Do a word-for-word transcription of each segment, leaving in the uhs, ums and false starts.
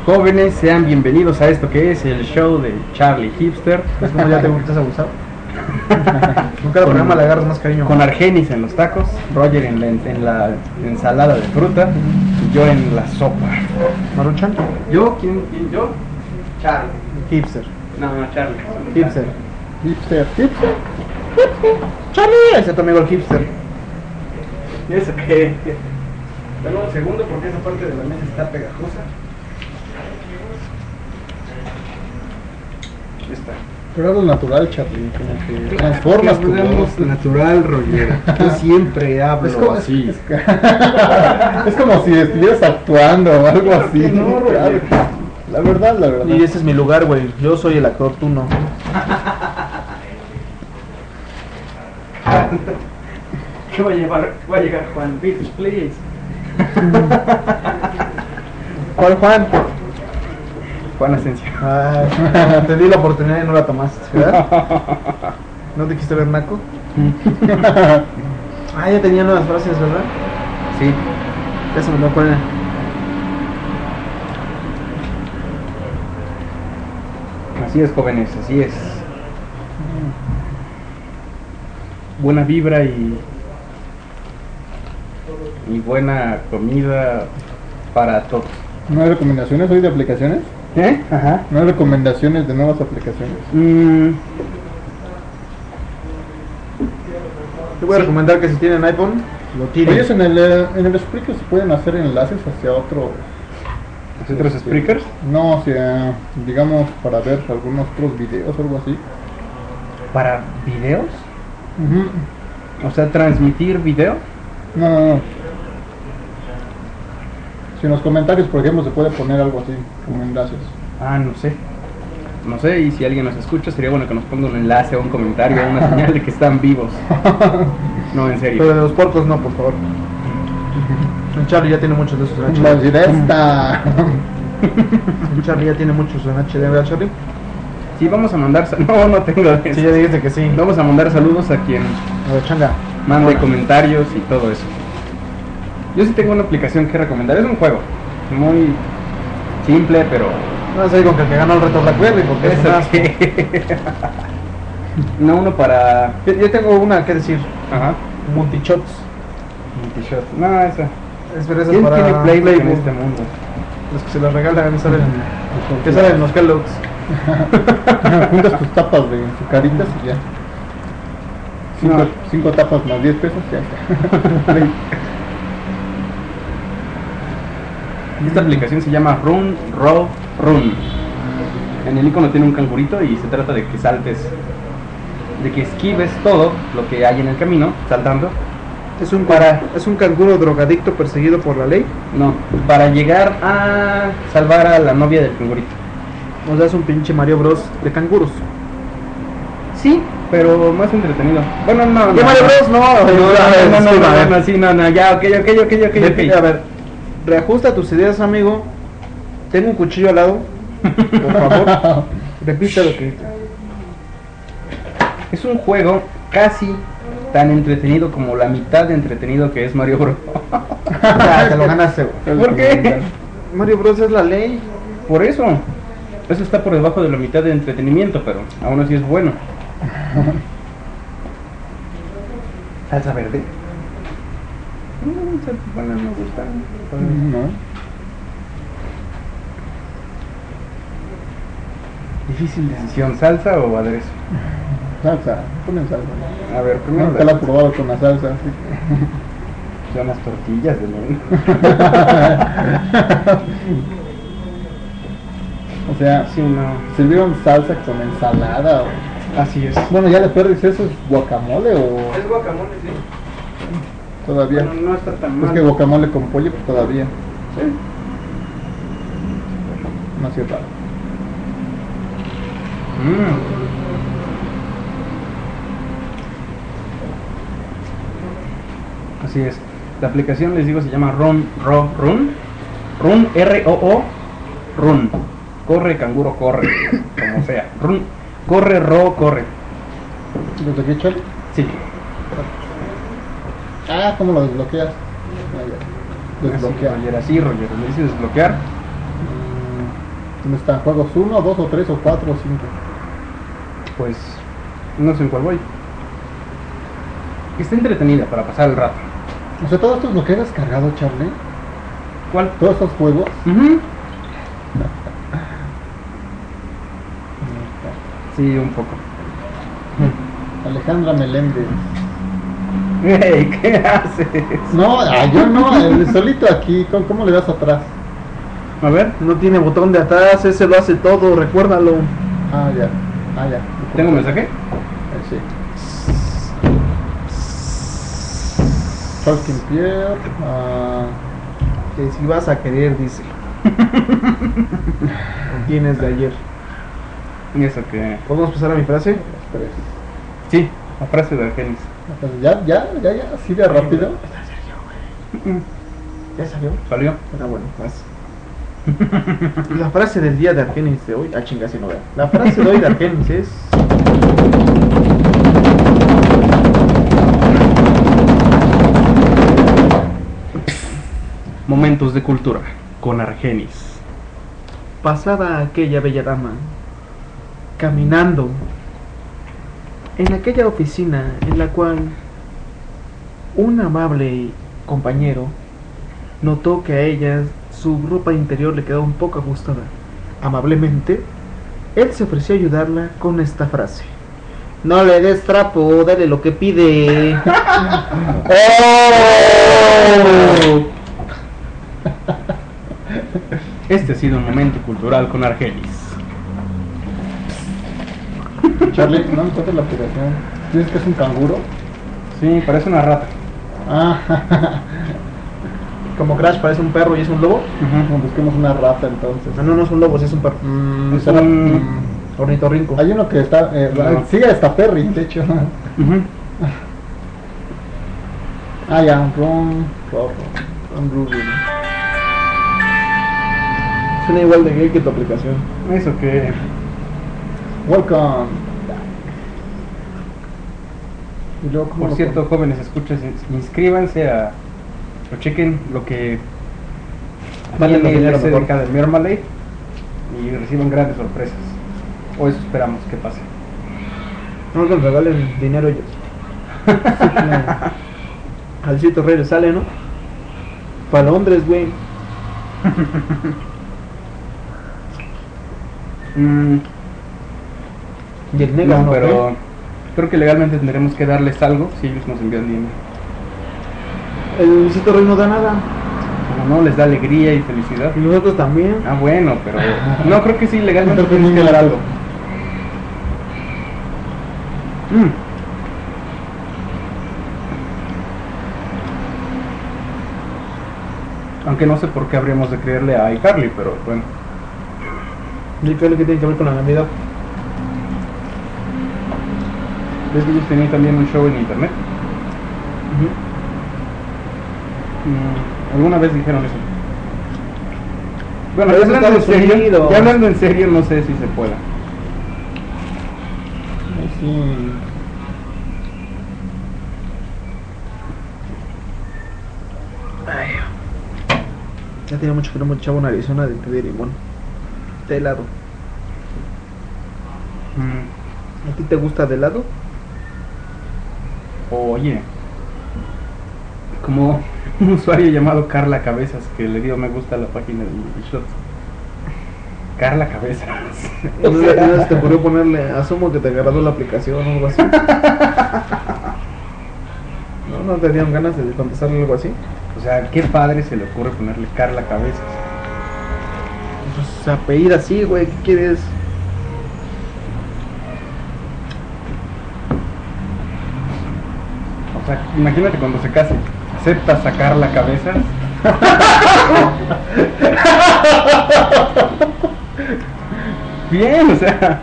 Jóvenes, sean bienvenidos a esto que es el show de Charlie Hipster. Es como ya te gustas abusar. Con cada programa le agarras más cariño. Con Argenis en los tacos, Roger en la, en la ensalada de fruta y yo en la sopa. ¿Maruchan? ¿Yo? ¿Quién? quién? ¿Yo? Charlie. Hipster. No, no, Charlie. Hipster. Hipster, hipster. Charlie, ese es tu amigo el hipster. ¿Y eso qué? Dame un segundo porque esa parte de la mesa está pegajosa. Ahí está. Pero algo natural, Charlie, como que transformas tu voz. Natural, Roger. Yo siempre hablo Es como, así. es, es como si estuvieras actuando o algo así. No, Roger. La verdad, la verdad. Y ese es mi lugar, güey. Yo soy el actor, tú no. ¿Qué va a llevar? Va a llegar Juan, please, please. ¿Cuál Juan? Juan Asensio. Ay, te di la oportunidad y no la tomaste, ¿verdad? ¿No te quisiste ver naco? Ah, ya tenía nuevas frases, ¿verdad? Sí. Ya se me lo cuál era. Así es, jóvenes, así es. Buena vibra y y buena comida para todos. ¿No hay recomendaciones hoy de aplicaciones? ¿Eh? Ajá. ¿No hay recomendaciones de nuevas aplicaciones? Mm, Te voy a Sí. recomendar que si tienen iPhone, lo Oye, tiren. en el, eh, en el Spreaker se pueden hacer enlaces hacia otros... ¿Hacia otros este, speakers? No, hacia, digamos, para ver algunos otros videos o algo así. ¿Para videos? Ujú. O sea, transmitir video. No, no, no. Si en los comentarios, por ejemplo, se puede poner algo así, como enlaces. Ah, no sé. No sé, y si alguien nos escucha, sería bueno que nos ponga un enlace o un comentario o una señal de que están vivos. No, en serio. Pero de los porcos no, por favor. El Charlie ya tiene muchos de esos en H D. La directa. El Charlie ya tiene muchos en H D, ¿verdad, Charlie? Sí, vamos a mandar... sal- No, no tengo de Sí, eso. ya dijiste que sí. Vamos a mandar saludos a quien A ver, changa. mande Bueno. comentarios y todo eso. Yo sí tengo una aplicación que recomendar. Es un juego muy simple, pero... No sé con que el que ganó el reto Blackberry, porque es Eso un asco. que- No, uno para... Yo, yo tengo una que decir, Ajá. Multichots. Multishot. No, esa. Es pero esa es ¿Quién para tiene Playboy en Playboy. este mundo? Los que se las regalan salen, que salen los Kellogg's. Juntas tus tapas de Zucaritas y ya. Cinco, No. cinco tapas más diez pesos, ya está. Esta aplicación se llama Run, Row, Run. En el icono tiene un cangurito y se trata de que saltes, de que esquives todo lo que hay en el camino, saltando. Es un, Para- es un canguro drogadicto perseguido por la ley. No, para llegar a salvar a la novia del cangurito. O sea, es un pinche Mario Bros de canguros. Sí, pero más entretenido. Bueno, no, no. ¿Qué Mario Bros? No, No, no, no, no, no, disculpa, no, no, sí, no, no, ya, ok, ok, ok, ok, Vete, ok. A ver, reajusta tus ideas, amigo. Tengo un cuchillo al lado. Por favor, repite lo que. Es un juego casi tan entretenido como la mitad de entretenido que es Mario Bros. Ya, te lo ganaste, güey. ¿Por qué? Mario Bros es la ley. Por eso. Eso está por debajo de la mitad de entretenimiento, pero aún así es bueno. Salsa verde. Mm, salsa- Bueno, me gusta. No. Difícil decisión, ¿salsa o aderezo? Salsa, ponen salsa. A ver, primero Nunca la he probado con la salsa. así son las tortillas de león. O sea, Sí, no. ¿sirvieron salsa con ensalada? O... Así es. Bueno, ya después dices, ¿eso es guacamole o Es guacamole, sí. todavía? Bueno, no está tan Es mal. que guacamole con pollo, pues todavía. Sí. No así raro. Mm. Así es. La aplicación, les digo, se llama Run, Ro, Run. Run, R O O, Run. Corre, canguro, corre. Como sea. Run. Corre, ro, corre. ¿Desde aquí, Chal? Sí. Ah, ¿cómo lo desbloqueas? Ah, ya. Así, Desbloquear. Roger, así, Roger. Le dices desbloquear. Mm, ¿Dónde están? ¿Juegos uno, dos o tres o cuatro o cinco? Pues no sé en cuál voy. Está entretenida para pasar el rato. O sea, todo esto es lo que he descargado, Charlie. ¿Cuál? Todos estos juegos. Ujú. Sí, un poco. Alejandra Meléndez. Hey, ¿qué haces? No, ah, yo no, el solito aquí. ¿Cómo, cómo le das atrás? A ver, No tiene botón de atrás, ese lo hace todo, recuérdalo. Ah, ya. Ah, ya. ¿tengo un mensaje? Eh, sí. Tolkien Pierre. Ah, Que si vas a querer, dice. Lo tienes de ayer. ¿Y eso qué? ¿Podemos pasar a mi frase? tres. Sí, la frase de Argenis. Ya, ya, ya, ya, así de rápido. ¿Ya salió? ¿Salió? Ah, bueno, vas. La frase del día de Argenis de hoy. Ah, chinga, si no veo. La frase de hoy de Argenis es. Momentos de cultura con Argenis. Pasada aquella bella dama, caminando en aquella oficina en la cual un amable compañero notó que a ella su ropa interior le quedaba un poco ajustada. Amablemente, él se ofreció a ayudarla con esta frase: no le des trapo, dale lo que pide. ¡Oh! Este ha sido un momento cultural con Argenis. Charlie, no encuentras la aplicación. ¿Dices que es un canguro? Sí, parece una rata. Ah, Como Crash parece un perro y es un lobo. no, busquemos una rata entonces. Ah, no, no es un lobo, sí es un perro. Mm, Será- un- Ornitorrinco. Hay uno que está. Eh, No. Sigue hasta Perry, de hecho. Ujú. Ah, ya, Ron. Ron, Ron Rubin. Suena igual de gay que tu aplicación. Eso que... Welcome. Y luego, ¿cómo Por lo cierto, jóvenes, escuchas, inscríbanse a... O chequen lo que... Mándenos tiene el dinero S D K mejor. de Mermalay y reciban grandes sorpresas. O eso esperamos que pase. No nos regalen dinero ellos. Al sitio Rey le sale, ¿no? Para Londres, güey. Mm, Y el negro, no, ¿no? pero creo que legalmente tendremos que darles algo si ellos nos envían dinero. El sitio Rey no da nada. Como no, les da alegría y felicidad. Y nosotros también. Ah, bueno, pero... No, creo que sí, legalmente Creo que tienes sí, que dar legal. algo. Mm. Aunque no sé por qué habríamos de creerle a iCarly, pero bueno. ¿Y qué es lo que tiene que ver con la Navidad? ¿Ves que ellos tenían también un show en internet? Mm, alguna vez dijeron eso. Bueno, Pero ya es hablando, en Estados serio, Unidos. ya hablando en serio, no sé si se pueda. Ay, sí. Ay. Ya tenía mucho que no me echaba una Arizona de té de limón. De helado. Mm, ¿A ti te gusta de helado? Oye, como un usuario llamado Carla Cabezas que le dio me gusta a la página de Shots. Carla Cabezas. ¿No le- no se te ocurrió ponerle, asumo que te agradó la aplicación o algo así? ¿No, no te dieron ganas de contestarle algo así? O sea, qué padre se le ocurre ponerle Carla Cabezas. Pues apellida así, güey, ¿qué quieres? O sea, imagínate cuando se case. ¿Acepta sacar la cabeza? Bien, o sea.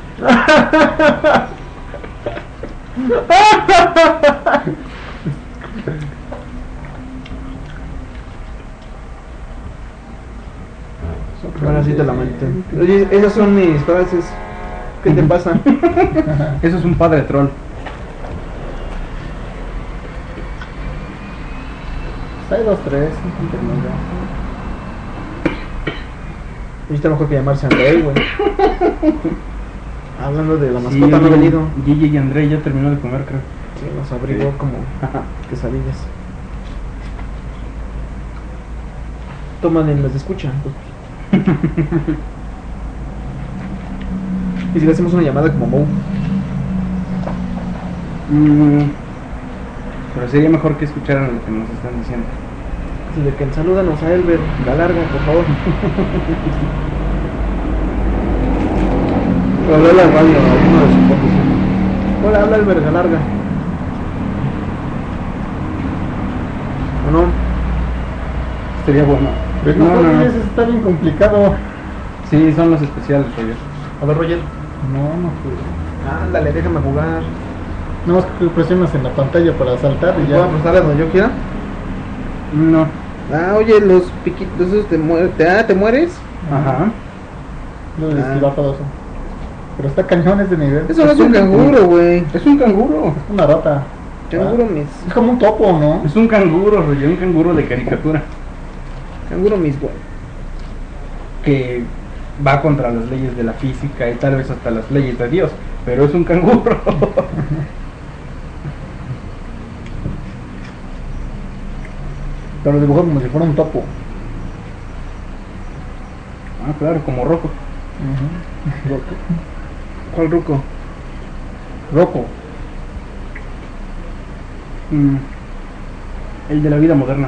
Ahora sí te la mente. Oye, esas son mis frases. ¿Qué te pasa? Eso es un padre troll. Hay dos, tres. intermedio. Y está mejor que llamarse André, güey. Hablando de la Sí, mascota, no ha venido. Gigi y André ya terminó de comer, creo. Sí, nos abrigó Sí. como quesadillas. Toman en las de escucha. Y si le hacemos una llamada como Moe. Mm, pero sería mejor que escucharan lo que nos están diciendo. Así de que salúdanos a Elber Galarga, por favor. Habla la radio a uno de sus conductores. Hola, habla Elber Galarga. ¿O no? Sería bueno. Pero No, no, no, no. eso está bien complicado. Sí, son los especiales, Roger. A ver, Roger. No, no puedo. Ándale, déjame jugar. No más que presionas en la pantalla para saltar y ¿Puedo ya. prestarle donde yo quiera? No. Ah, oye, los piquitos esos te mueres. Ah, ¿te mueres? Ajá. No de Ah. esquivar todo eso. Pero está cañón ese nivel. Eso no es un canguro, güey. Es un canguro. Es una rata. Canguro Ah. mis. Es como un topo, ¿no? Es un canguro, Roger, un canguro de caricatura. Canguro mis, güey. Que va contra las leyes de la física y tal vez hasta las leyes de Dios. Pero es un canguro. Pero lo dibujó como si fuera un topo. Ah, claro, como Rocco. Ujú. Rocco. ¿Cuál ruco? Rocco. Mm. El de la vida moderna.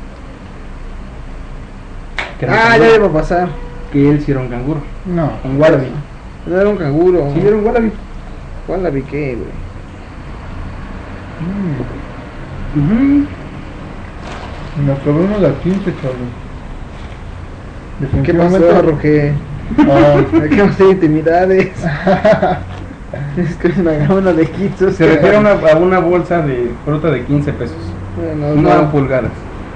Que era un Ah, ya canguro. iba a pasar. Que él sí era un canguro. No. Un wallaby. No era un canguro. Sí, era un wallaby. ¿Cuál la vi qué, güey? Mm. Ujú. Me probé uno de a quince, Charlie. ¿Qué pasó, Definitivamente- Roque? Ah, Hay que hacer intimidades. Es que es una gama de kits. Se refiere a una, a una bolsa de fruta de quince pesos. Bueno, No no. pulgadas.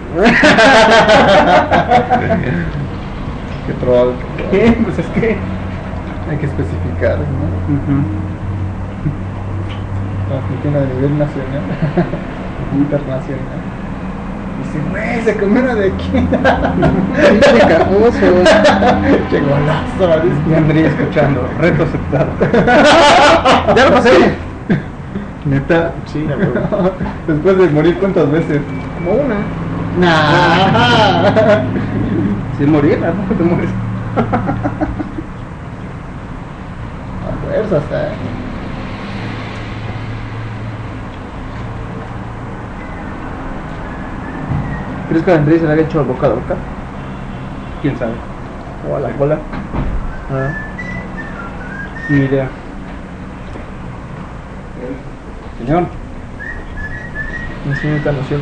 qué troll. qué troll. ¿Qué? Pues es que. Hay que especificar, ¿no? Ujú. Transmitiendo a nivel nacional. Internacional. Dice, güey, se comió una de aquí. Pinche cajoso. Che golazo, ¿vale? Y André escuchando. Reto aceptado. Ya lo pasé. Neta. Sí, la verdad. Después de morir, ¿cuántas veces? Como una. Nah. Sin morir, ¿a poco te mueres? A fuerzas, eh. ¿Crees que a Andrés se le haya hecho boca a boca? ¿Quién sabe? ¿O a la cola? Ah. Ni idea. Señor. Mi señor está noción.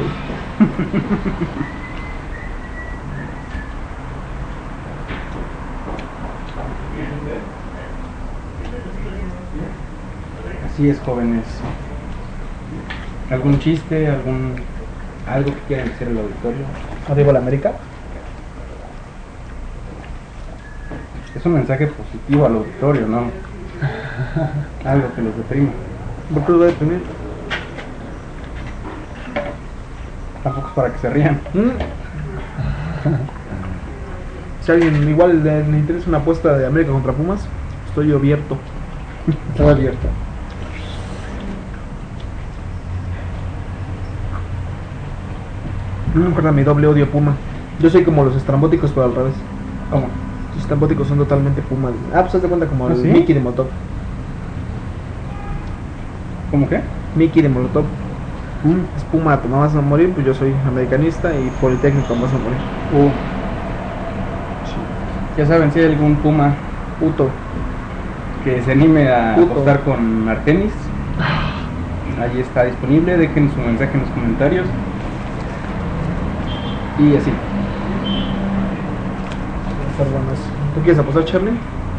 Así es, jóvenes. ¿Algún chiste? ¿Algún algo que quieran decir al auditorio? Arriba la América. Es un mensaje positivo al auditorio, ¿no? Algo que los deprima. ¿Por qué lo voy a deprimir? Tampoco es para que se rían. Mm. Si a alguien igual le, le interesa una apuesta de América contra Pumas, estoy abierto. Estaba abierta. No me acuerdo mi doble odio Puma. Yo soy como los estrambóticos, pero al revés. ¿Cómo? Los estrambóticos son totalmente Puma. Ah, pues haz de cuenta como ¿Ah, el sí? Mickey de Molotov. ¿Cómo qué? Mickey de Molotov. Mm. Es Puma, te vas a morir, pues yo soy americanista y Politécnico vas a morir. Uh. Ya saben, si hay algún Puma Puto. que se anime a Puto. apostar con Artemis, allí está disponible. Dejen su mensaje en los comentarios. Y así. Estar buenas. ¿Tú quieres apostar, Charlie?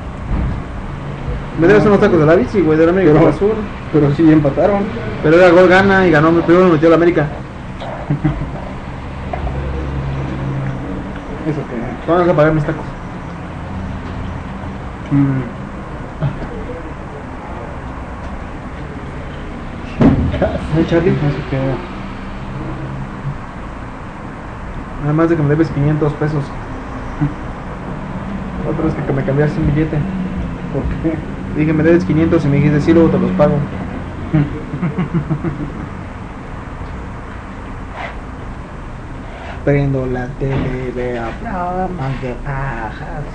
Me debes unos tacos de la bici, güey, de la América Pero- Cruz Azul. Pero sí empataron. Pero era gol gana y ganó, primero me metió la América. Eso que. ¿Cuándo vas a pagar mis tacos? Mm. ¿Eh, Charlie? Eso que. Además de que me debes quinientos pesos. Otra vez que me cambiaste un billete. ¿Por qué? Dije, me debes quinientos y me dijiste, sí, luego te los pago. Prendo la tele, veo programas de pajas.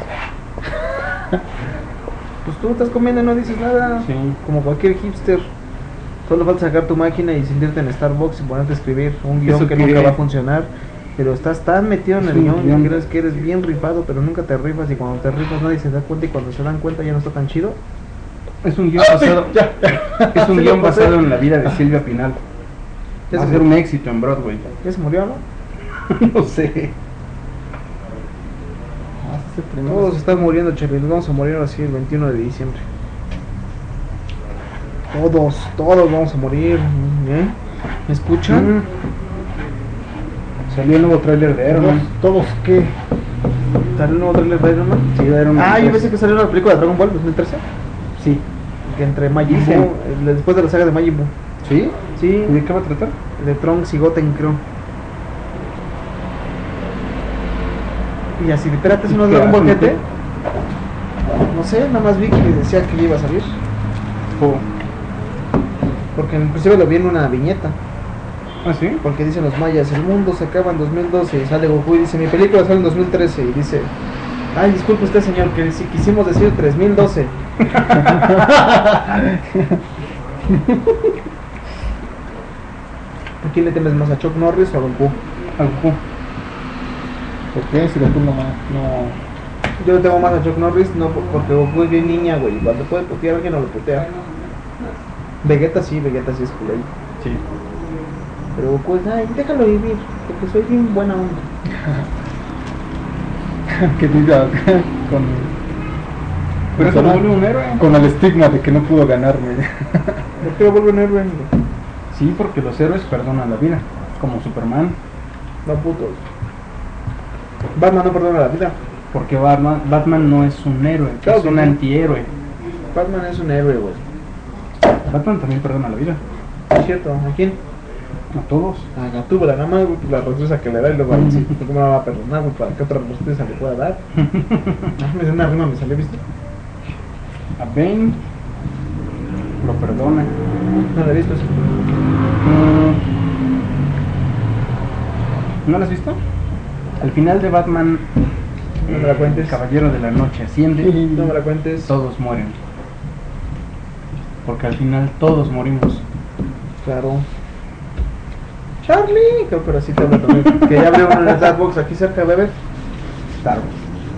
Pues tú estás comiendo y no dices nada. Sí. Como cualquier hipster. Solo falta sacar tu máquina y sentirte en Starbucks y ponerte a escribir un guión ¿Eso que qué? nunca va a funcionar. Pero estás tan metido en Es el un guión guión. que crees que eres bien rifado, pero nunca te rifas. Y cuando te rifas nadie se da cuenta y cuando se dan cuenta ya no está tan chido. Es un guión Ah, sí, basado. ya. Es un Sí, guión lo pasé. basado en la vida de Silvia Pinal. Ya Va a se ser un murió. éxito en Broadway. ¿Ya se murió, no? No sé. Ah, ese primero. Todos están muriendo, Charlie. Nos vamos a morir así el veintiuno de diciembre. Todos, todos vamos a morir. ¿Eh? ¿Me escuchan? Mm. Salió el nuevo tráiler de Iron ¿Todos, Man. todos qué? ¿Salió el nuevo trailer de Iron Man? Sí, de Iron Man Ah, yo tres. pensé que salió la película de Dragon Ball dos mil trece. Sí. Que entre Majin Dicen. Buu, el- después de la saga de Majin Buu. ¿Sí? Sí, ¿Y de qué va a tratar? de Trunks y Goten, creo. Y así, espérate, ¿eso no es ¿Qué Dragon Ball hacen? G T? No sé, nada más vi que decía que ya iba a salir. Oh. Porque inclusive lo vi en una viñeta. ¿Ah, sí? Porque dicen los mayas, el mundo se acaba en dos mil doce y sale Goku y dice, mi película sale en dos mil trece y dice, ay, disculpe usted señor, que si quisimos decir tres mil doce. ¿A quién le temes más, a Chuck Norris o a Goku? Al Goku. ¿Por qué? Si Goku no, ma- no. Yo le tengo más a Chuck Norris, no por- porque Goku es bien niña, güey, y cuando puede putear a alguien no lo putea. Vegeta sí, Vegeta sí es culé. Sí. Pero Goku es, ay, déjalo vivir, porque soy bien buena onda. Que diga con. Pero eso con, lo vuelve un héroe. con el estigma de que no pudo ganarme. ¿Por qué lo vuelven héroe? Sí, porque los héroes perdonan la vida. Como Superman. No putos. Batman no perdona la vida. Porque Batman, Batman no es un héroe, Claro es que un no. antihéroe. Batman es un héroe, güey. Batman también perdona la vida. Es cierto, ¿a quién? A todos. A Gatúbela, nada más, güey, pues, la restresa que le da y luego ahí sí, pues, ¿cómo la va a perdonar, güey? ¿Para qué otra restresa le pueda dar? Ah, me dio una rima, me salió, ¿viste? A Bane lo perdona. No la he visto eso. Mm. ¿No lo has visto? Al final de Batman, No me la cuentes. el Caballero de la Noche asciende, No me la cuentes. todos mueren. Porque al final todos morimos. Claro. Charlie, creo que ahora sí te hablo también. Que ya abrió uno en el Starbucks aquí cerca, bebé. Star Wars.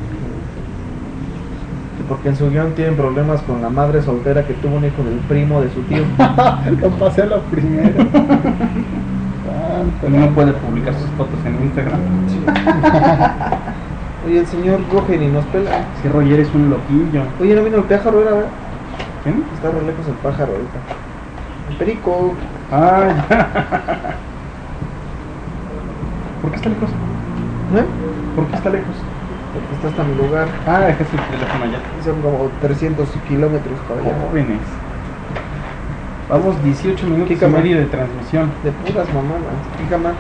Que porque en su guión tienen problemas con la madre soltera que tuvo un hijo del primo de su tío. Lo pasé a la primera. Tanto. No puede publicar sus fotos en Instagram. Oye, el señor Roger y nos pela. Si Roger es un loquillo. Oye, no vino el pájaro, era, ¿verdad? ¿Quién? Está re lejos el pájaro ahorita. El perico. Ah, ya. ¿Por qué está lejos? ¿Eh? ¿Por qué está lejos? Porque está hasta mi lugar. Ah, deja su teléfono allá. Son como trescientos kilómetros para allá. Jóvenes. Vamos dieciocho minutos ¿Qué y cama? medio de transmisión. De puras mamadas. Fíjame.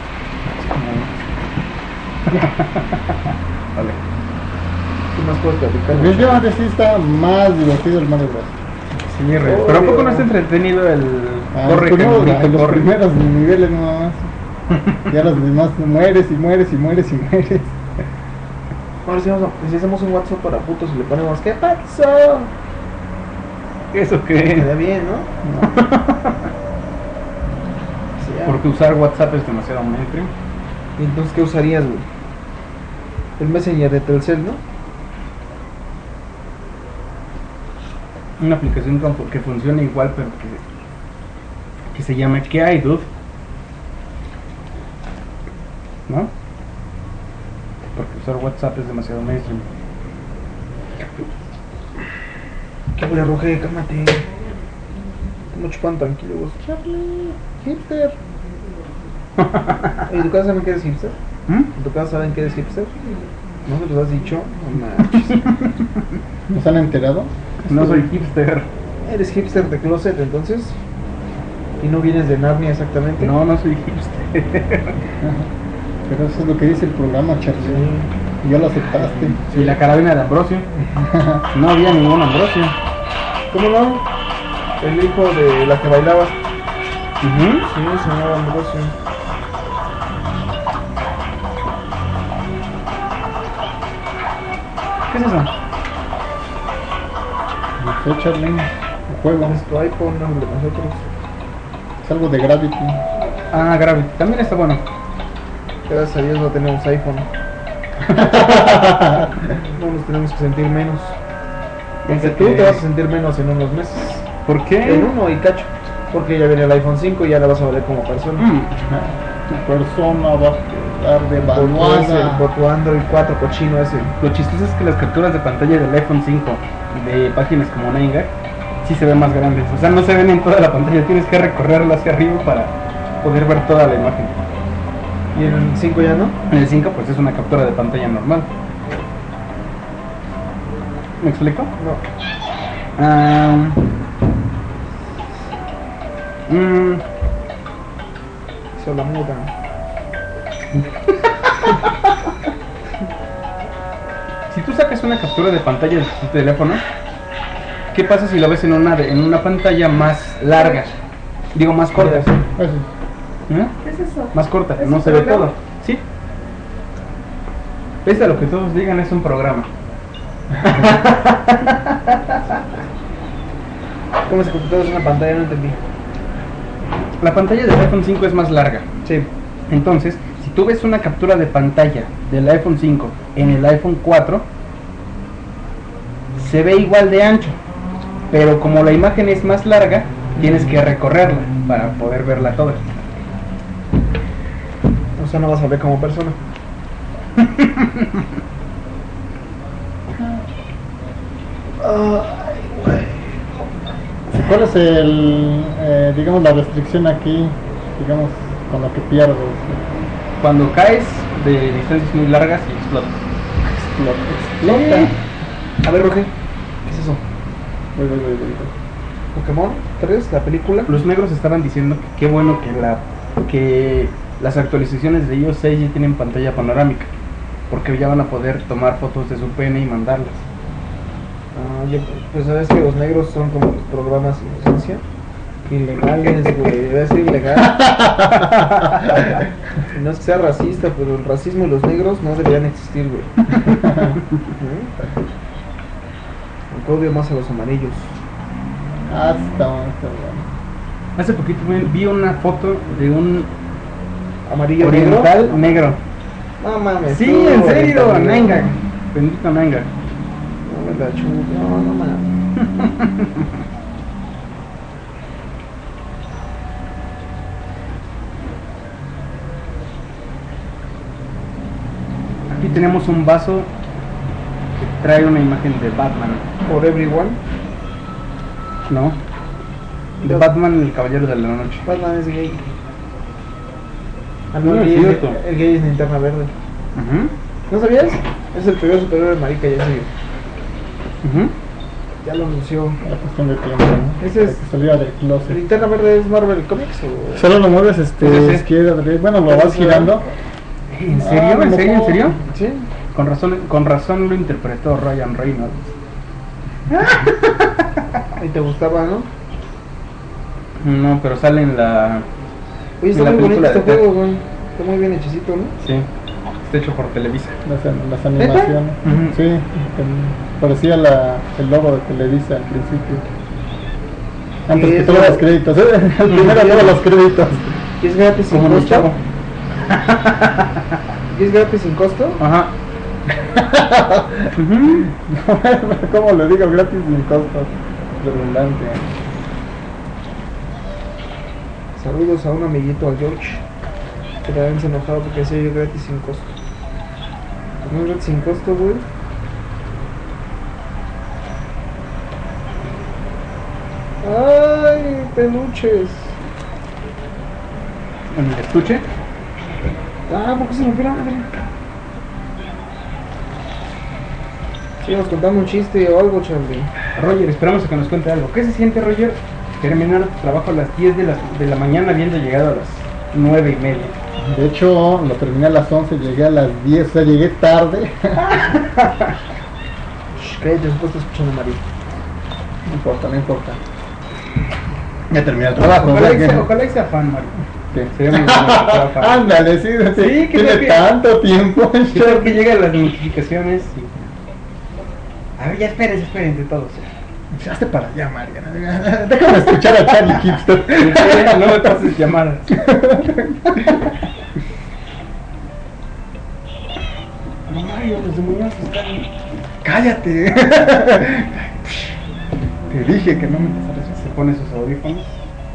Vale. ¿Qué más puedes platicar? Definitivamente sí está más divertido el Mario Bros. Sí, re- pero ¿a poco no está entretenido el Ah, corre los primeros, cangurito, los corre? primeros niveles nada más. Ya los demás mueres y mueres y mueres y mueres. Ahora sí vamos a- si hacemos un WhatsApp para putos y le ponemos ¿qué pasó? ¿Eso qué? Queda bien, ¿no? Sí, ya. Porque usar WhatsApp es demasiado mainstream. ¿Y entonces qué usarías, güey? El Messenger de Telcel, ¿no? Una aplicación con- que funcione igual, pero que, que se llama ¿Qué hay, dude? ¿No? Porque usar WhatsApp es demasiado mainstream. ¿Qué huele roje? Cálmate. Estamos chupando tranquilos. Charlie, hipster. Oye, ¿en tu casa saben que eres hipster? ¿Mm? ¿En tu casa saben que eres hipster? ¿No se los has dicho? No manches. ¿Nos han enterado? No soy hipster. ¿Eres hipster de closet entonces? ¿Y no vienes de Narnia exactamente? No, no soy hipster. Pero eso es lo que dice el programa, Charlie. Sí. Y ya lo aceptaste. Y la carabina de Ambrosio. No había ningún Ambrosio. ¿Cómo no? El hijo de la que bailaba. Ujú. Sí, se llamaba Ambrosio. ¿Qué es eso? No sé, Charlie. El juego. Es tu iPhone, no el de nosotros. Es algo de Gravity. Ah, Gravity. También está bueno. Gracias a Dios no tenemos iPhone. No nos tenemos que sentir menos. Aunque tú te vas a sentir menos en unos meses. ¿Por qué? En uno y cacho. Porque ya viene el iPhone cinco y ya la vas a valer como persona. Mm. Tu persona va a quedar Por tu, ese, devaluada. por tu Android cuatro cochino ese. Lo chistoso es que las capturas de pantalla del iPhone cinco de páginas como nine gag sí se ven más grandes. O sea, no se ven en toda la pantalla. Tienes que recorrerla hacia arriba para poder ver toda la imagen. Y en el cinco ya no. En el cinco pues es una captura de pantalla normal. ¿Me explico? No. Ah, mm, Se la muda. si tú sacas una captura de pantalla de tu teléfono, ¿qué pasa si lo ves en una, de- en una pantalla más larga? Digo, más corta. Eso. ¿Eh? ¿Qué es eso? Más corta, ¿Es no un se ve programa? todo. ¿Sí? Pese a lo que todos digan, es un programa. ¿Cómo se computador es una pantalla? No entendí. La pantalla del iPhone cinco es más larga. Sí. Entonces, si tú ves una captura de pantalla del iPhone cinco en el iPhone cuatro, se ve igual de ancho, pero como la imagen es más larga, tienes que recorrerla para poder verla toda. O sea, no vas a ver como persona. ¿Cuál es el, eh, digamos, la restricción aquí, digamos, con lo que pierdes? Cuando caes de distancias muy largas y explotas. Explota. Explota. A ver, Roge, ¿qué es eso? Voy, voy, voy, voy, voy. Pokémon tres, la película. Los negros estaban diciendo que qué bueno que la que las actualizaciones de iOS seis ya tienen pantalla panorámica, porque ya van a poder tomar fotos de su pene y mandarlas. Ah, yo, pues sabes que los negros son como los programas sin licencia. Ilegales, güey, debe ser ilegal. No es que sea racista, pero el racismo y los negros no deberían existir, güey. Aunque odio más a los amarillos. Ah, está bueno, está bueno. Hace poquito vi- vi una foto de un ¿Amarillo oriental negro? negro. No mames. Sí, tú, en serio, oriental negro. Nanga. Bendito Nanga. No me la chupo, no, no mames. Aquí tenemos un vaso que trae una imagen de Batman. For everyone. ¿No? De Batman, el caballero de la noche. Batman es gay. Ah, No, no, el, es gay es, cierto. el gay es linterna verde. Ujú, ¿No sabías? Es el primer superhéroe marica, ya sé. ujú. Ya lo anunció. La cuestión de tiempo, ¿no? Ese es- Para que saliera del closet. ¿Linterna verde es Marvel Comics o...? Solo lo mueves este, Sí, sí, sí. izquierda, derecha. Bueno, lo vas girando. ¿En Ah, serio? ¿En ¿cómo? serio? ¿En serio? Sí. Con razón, con razón lo interpretó Ryan Reynolds. Y te gustaba, ¿no? No, pero sale en la... Oye, está En la muy bonito película este de- juego, güey. Está muy bien hechecito, ¿no? Sí, está hecho por Televisa. Las, las animaciones. Ujú. Sí, el- parecía la, el logo de Televisa al principio. Antes Sí, que eso- todos los créditos, ¿eh? El primero todos los créditos. ¿Y es gratis sin Como mi costo? chavo. ¿Y es gratis sin costo? Ajá. Ujú. ¿Cómo le digo? Gratis sin costo. Redundante. Saludos a un amiguito, al George, que también se enojaba porque decía yo gratis sin costo. Pues no es gratis sin costo, güey. Ay, peluches. En el estuche. Ah, ¿por qué se me fue la madre? Sigamos contando un chiste o algo, Charlie. Roger, esperamos a que nos cuente algo. ¿Qué se siente, Roger, terminar tu trabajo a las diez de la, de la mañana habiendo llegado a las nueve y media? De hecho, lo terminé a las once, llegué a las diez, o sea, llegué tarde. Shh, cállate, después estoy escuchando a María. No importa, no importa. Ya terminé el trabajo. Ojalá, ¿verdad que sea, que- ojalá que sea fan, Mario. ¿Qué? Sería muy bueno que fuera fan. Ándale, sí, sí, Sí, que tiene creo que- tanto tiempo. Yo creo que llegan las notificaciones y... A ver, ya espérense, espérense todos. Hazte para allá, Mariana. Déjame escuchar a Charlie Hipster. No me pases llamadas. No, Mario, los demonios están... Cállate. Te dije que no me pasaras Se pone sus audífonos.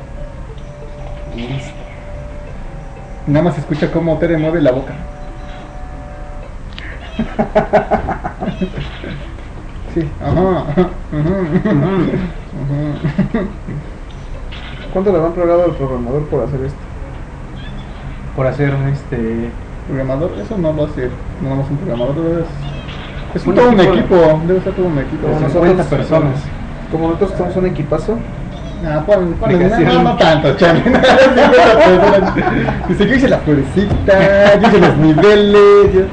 Y listo. Nada más escucha cómo Tere mueve la boca. Sí, ajá, ajá, ajá, ajá. ¿Cuánto le han pagado al programador por hacer esto? Por hacer este... Programador, eso no lo hace, no más un programador, es, es Un todo un equipo de- equipo, debe ser todo un equipo. Como Sí. nosotros. cincuenta personas. Como nosotros somos un equipazo. Ah, pon, pon, no, Aplicación. no, no tanto, Charlie. cincuenta personas. Dice, yo hice la florecita, yo hice los niveles. yo-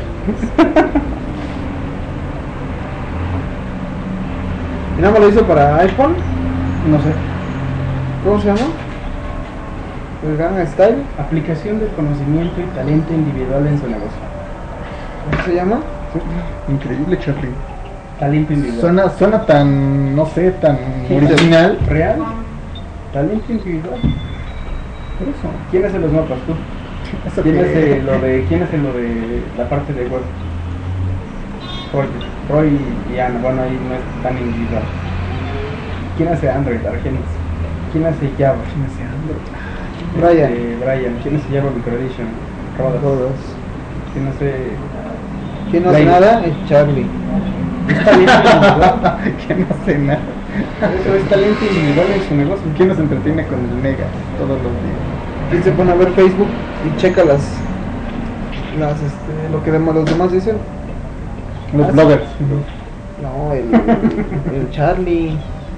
¿Y nada más lo hizo para iPhone? No sé. ¿Cómo se llama? El Gangnam Style. Aplicación de conocimiento y talento individual en su negocio. ¿Cómo se llama? Increíble, Charlie. Talento individual. Suena, suena tan, no sé, tan Sí, original. ¿Real? Talento individual. Por eso. ¿Quién hace los mapas? ¿Tú? ¿Eso ¿Quién qué? hace lo de, quién hace lo de la parte de web? Roy, Roy y Ana, bueno ahí no es tan individual. ¿Quién hace Android, Argenis? ¿Quién hace Java? ¿Quién hace Android? Brian. Este, Brian. ¿Quién hace Java Microedition? Rodas. Todos. ¿Quién hace? ¿Quién no hace Blade. nada? Es Charlie. Es talento individual. ¿Quién no hace nada? Eso es talento individual en su negocio. ¿Quién nos entretiene con el Mega todos los días? ¿Quién se pone a ver Facebook y checa las, las este, lo que demo- los demás dicen? Los Ah, sí. bloggers. No, el, el Charlie.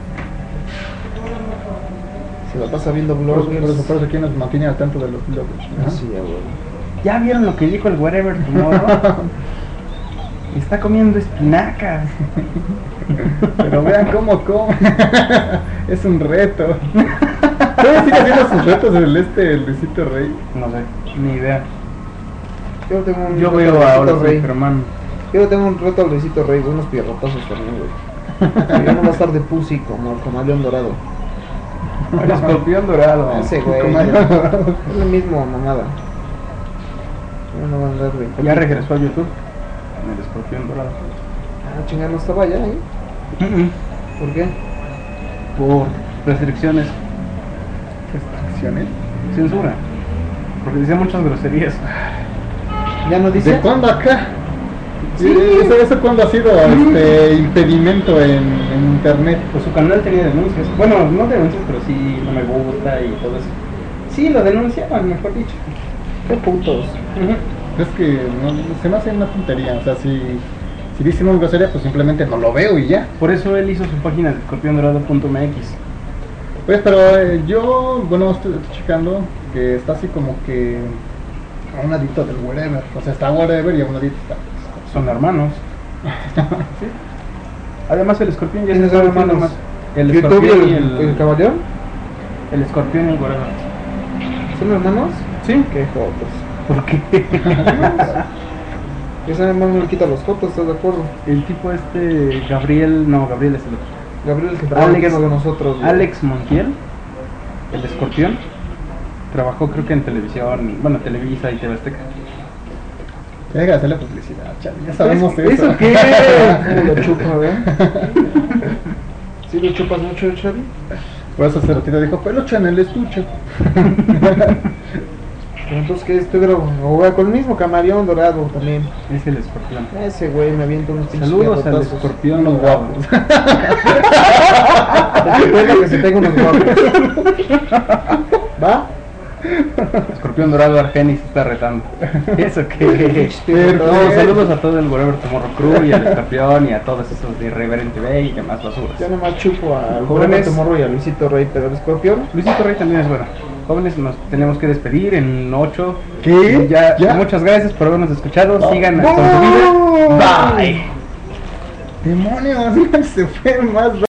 Se la pasa viendo Por eso, por eso, bloggers. por eso, ¿quién nos mantiene al tanto de los bloggers? Ah, sí, ya, güey. ¿Ya vieron lo que dijo el Wherever Tomorrow? Está comiendo espinacas. Pero vean cómo come. Es un reto. ¿Todavía sigue haciendo sus retos el este Luisito Rey? No sé, ni idea. Yo tengo un Yo reto veo al ahora Luisito Rey. Superman. Yo tengo un reto al Luisito Rey, unos pierrotazos también, güey. Yo no va a estar de pussy como el camaleón dorado. El escorpión dorado. Ese güey. Como- Es lo mismo, mamada. Yo no va a andar, güey. Ya regresó a YouTube. El escorpión dorado. Ah, chingada, no estaba ya, ¿eh? ¿Por qué? Por restricciones, Restricciones. censura. Porque decía muchas groserías. ¿Ya no dice? ¿De cuándo acá? Sí. ¿Eso, eso cuándo ha sido este impedimento en, en internet? Pues su canal tenía denuncias. Bueno, no denuncias, pero sí no me gusta y todo eso. Sí, lo denunciaban, mejor dicho. Qué putos. Es que no, se me hace una tontería. O sea, si, si dicen una grosería, pues simplemente no lo veo y ya. Por eso él hizo su página de escorpión dorado punto m x. Pues, pero eh, yo, bueno, estoy, estoy checando que está así como que a un ladito del wherever. O sea, está wherever y a un ladito está. Son hermanos. ¿Sí? Además el escorpión ya ¿Quiénes se son sabe hermanos? más. El ¿YouTube y escorpión el, y el, el caballero? el escorpión y el wherever. ¿Son hermanos? Sí. Qué jotos. ¿Por qué? Ese hermano le quita los jotos, ¿estás de acuerdo? El tipo este, Gabriel, no, Gabriel es el otro. Gabriel, que trabaja Alex, con nosotros. güey. Alex Montiel, el escorpión, trabajó creo que en televisión, bueno, Televisa y T V Azteca. Deja de hacerle publicidad, Charlie, ya sabemos eso. ¿Eso qué? ¿Cómo lo chupa, ¿eh? ¿Sí lo chupas mucho, Chavi? Por eso Cerotito dijo, peluche en el estuche. Pero entonces, ¿qué estoy grabando? O con el mismo camaleón dorado también. Es el escorpión. Ese güey me avienta unos pinches Saludos al pierrotazos. escorpión Unos dorado. guapos. Date cuenta que se pega unos guapos. ¿Va? Escorpión Dorado Argenis está retando. Eso que. Pero- No, saludos a todo el Whatever Tomorrow Crew y al Escorpión y a todos esos de Irreverente Bay y demás basuras. Yo nomás chupo al Jóvenes. Jóvenes Morro y a Luisito Rey, pero el escorpión. Luisito Rey también es bueno. Jóvenes, nos tenemos que despedir en ocho. ¿Qué? Ya, ¿Ya? muchas gracias por habernos escuchado. No. Sigan No. con su vida. Bye. ¡Demonios! Se fue más